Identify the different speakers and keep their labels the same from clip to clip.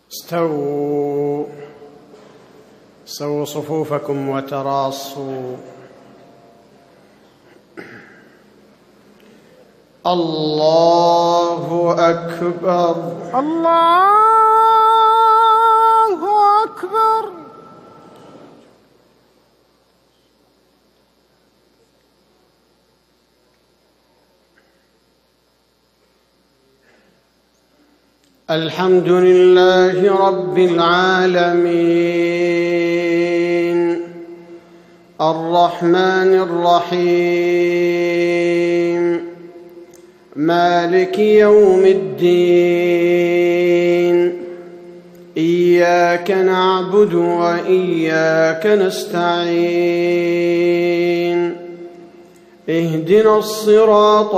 Speaker 1: استووا صفوفكم وتراصوا. الله أكبر
Speaker 2: الله أكبر.
Speaker 1: الحمد لله رب العالمين الرحمن الرحيم مالك يوم الدين. إياك نعبد وإياك نستعين. اهدنا الصراط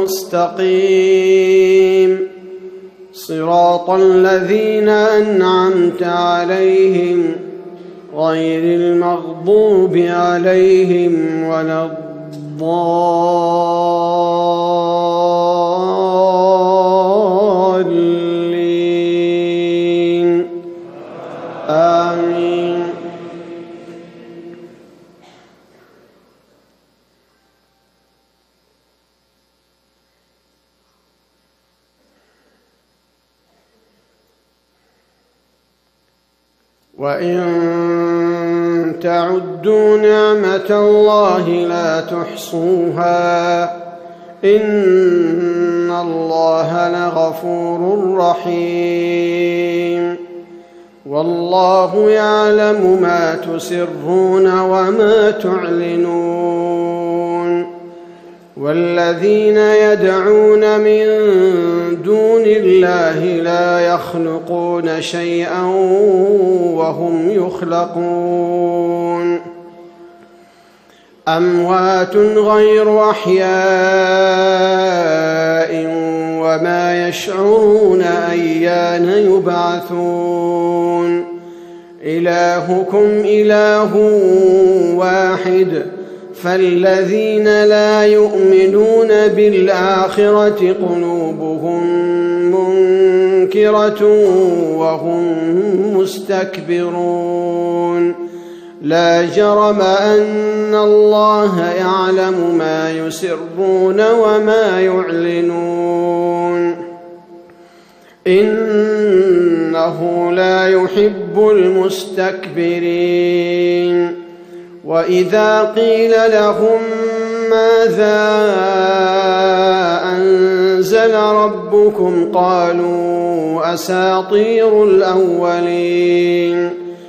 Speaker 1: المستقيم صراط الذين أنعمت عليهم غير المغضوب عليهم ولا الضالين. آمين. وإن تعدوا نعمة الله لا تحصوها إن الله لغفور رحيم. والله يعلم ما تسرون وما تعلنون. والذين يدعون من دون الله لا يخلقون شيئا وهم يخلقون. أموات غير أحياء وما يشعرون أيان يبعثون. إلهكم إله واحد فالذين لا يؤمنون بالآخرة قلوبهم منكرة وهم مستكبرون. لا جرم أن الله يعلم ما يسرون وما يعلنون إنه لا يحب المستكبرين. وإذا قيل لهم ماذا أنزل ربكم قالوا أساطير الأولين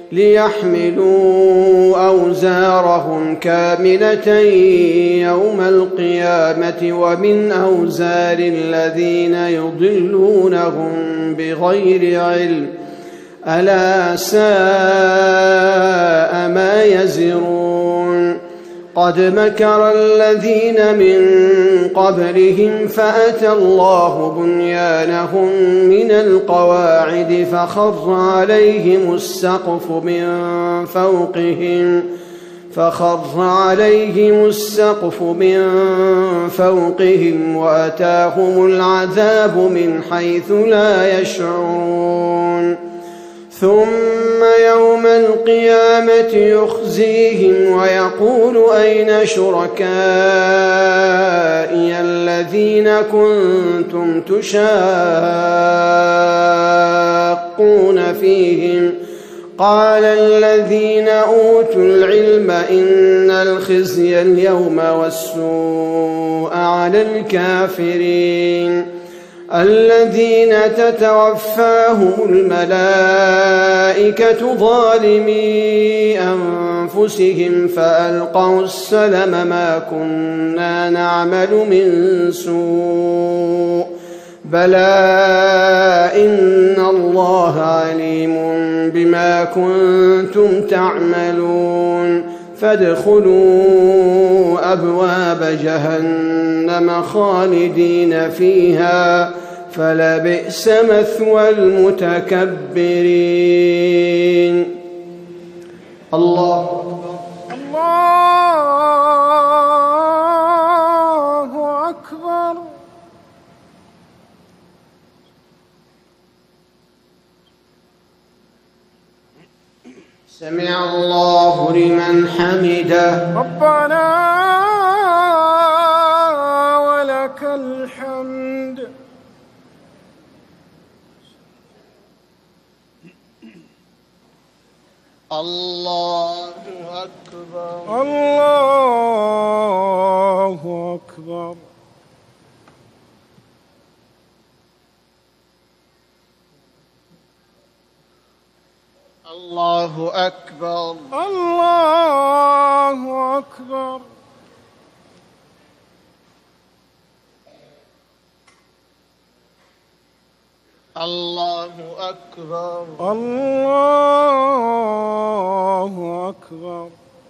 Speaker 1: ليحملوا أوزارهم كاملة يوم القيامة ومن أوزار الذين يضلونهم بغير علم ألا ساء ما يزرون. قد مكر الذين من قبلهم فأتى الله بنيانهم من القواعد فخر عليهم السقف من فوقهم وأتاهم العذاب من حيث لا يشعرون. ثم يوم القيامة يخزيهم ويقول أين شركائي الذين كنتم تشاقون فيهم قال الذين أوتوا العلم إن الخزي اليوم والسوء على الكافرين الذين تتوفاهم الملائكة ظالمي أنفسهم فألقوا السلم ما كنا نعمل من سوء بلى إن الله عليم بما كنتم تعملون. فادخلوا أبواب جهنم خالدين فيها فلبئس مثوى المتكبرين. الله أكبر.
Speaker 2: الله أكبر.
Speaker 1: سمع الله لمن حمده.
Speaker 2: ربنا ولك الحمد.
Speaker 1: الله أكبر.
Speaker 2: الله أكبر.
Speaker 1: الله أكبر.
Speaker 2: الله أكبر.
Speaker 1: الله أكبر.
Speaker 2: الله أكبر.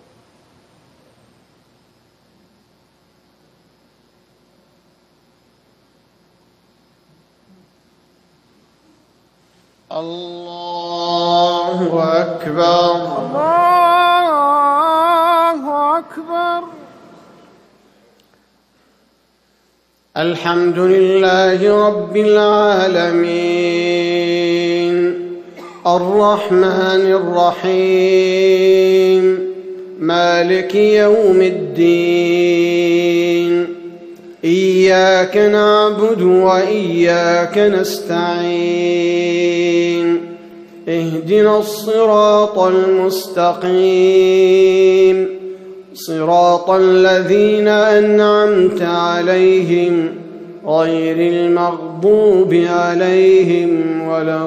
Speaker 1: الله أكبر.
Speaker 2: الله أكبر.
Speaker 1: الحمد لله رب العالمين الرحمن الرحيم مالك يوم الدين إياك نعبد وإياك نستعين اهدنا الصراط المستقيم صراط الذين أنعمت عليهم غير المغضوب عليهم ولا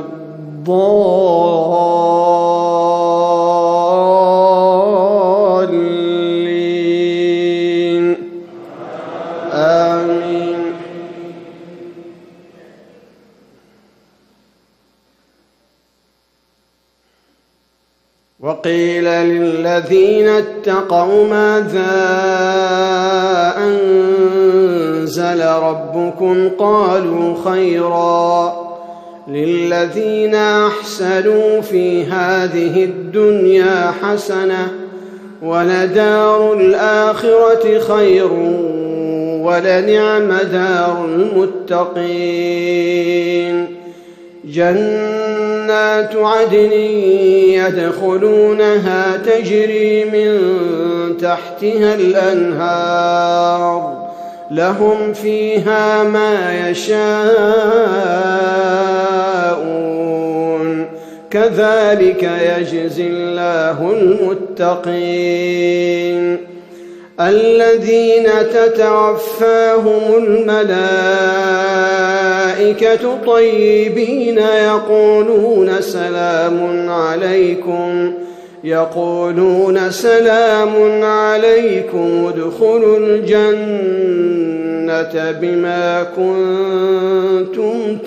Speaker 1: الضالين آمين. وقيل للذين اتقوا ماذا أنزل ربكم قالوا خيرا للذين أحسنوا في هذه الدنيا حسنة ولدار الآخرة خير ولنعم دار المتقين. جنات عدن يدخلونها تجري من تحتها الأنهار لهم فيها ما يشاءون كذلك يجزي الله المتقين. الذين تتوفاهم الملائكة طيبين يقولون سلام عليكم ادخلوا الجنة بما كنتم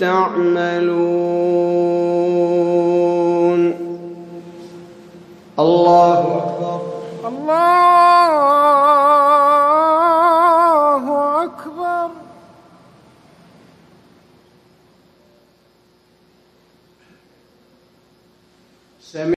Speaker 1: تعملون. الله أكبر.
Speaker 2: الله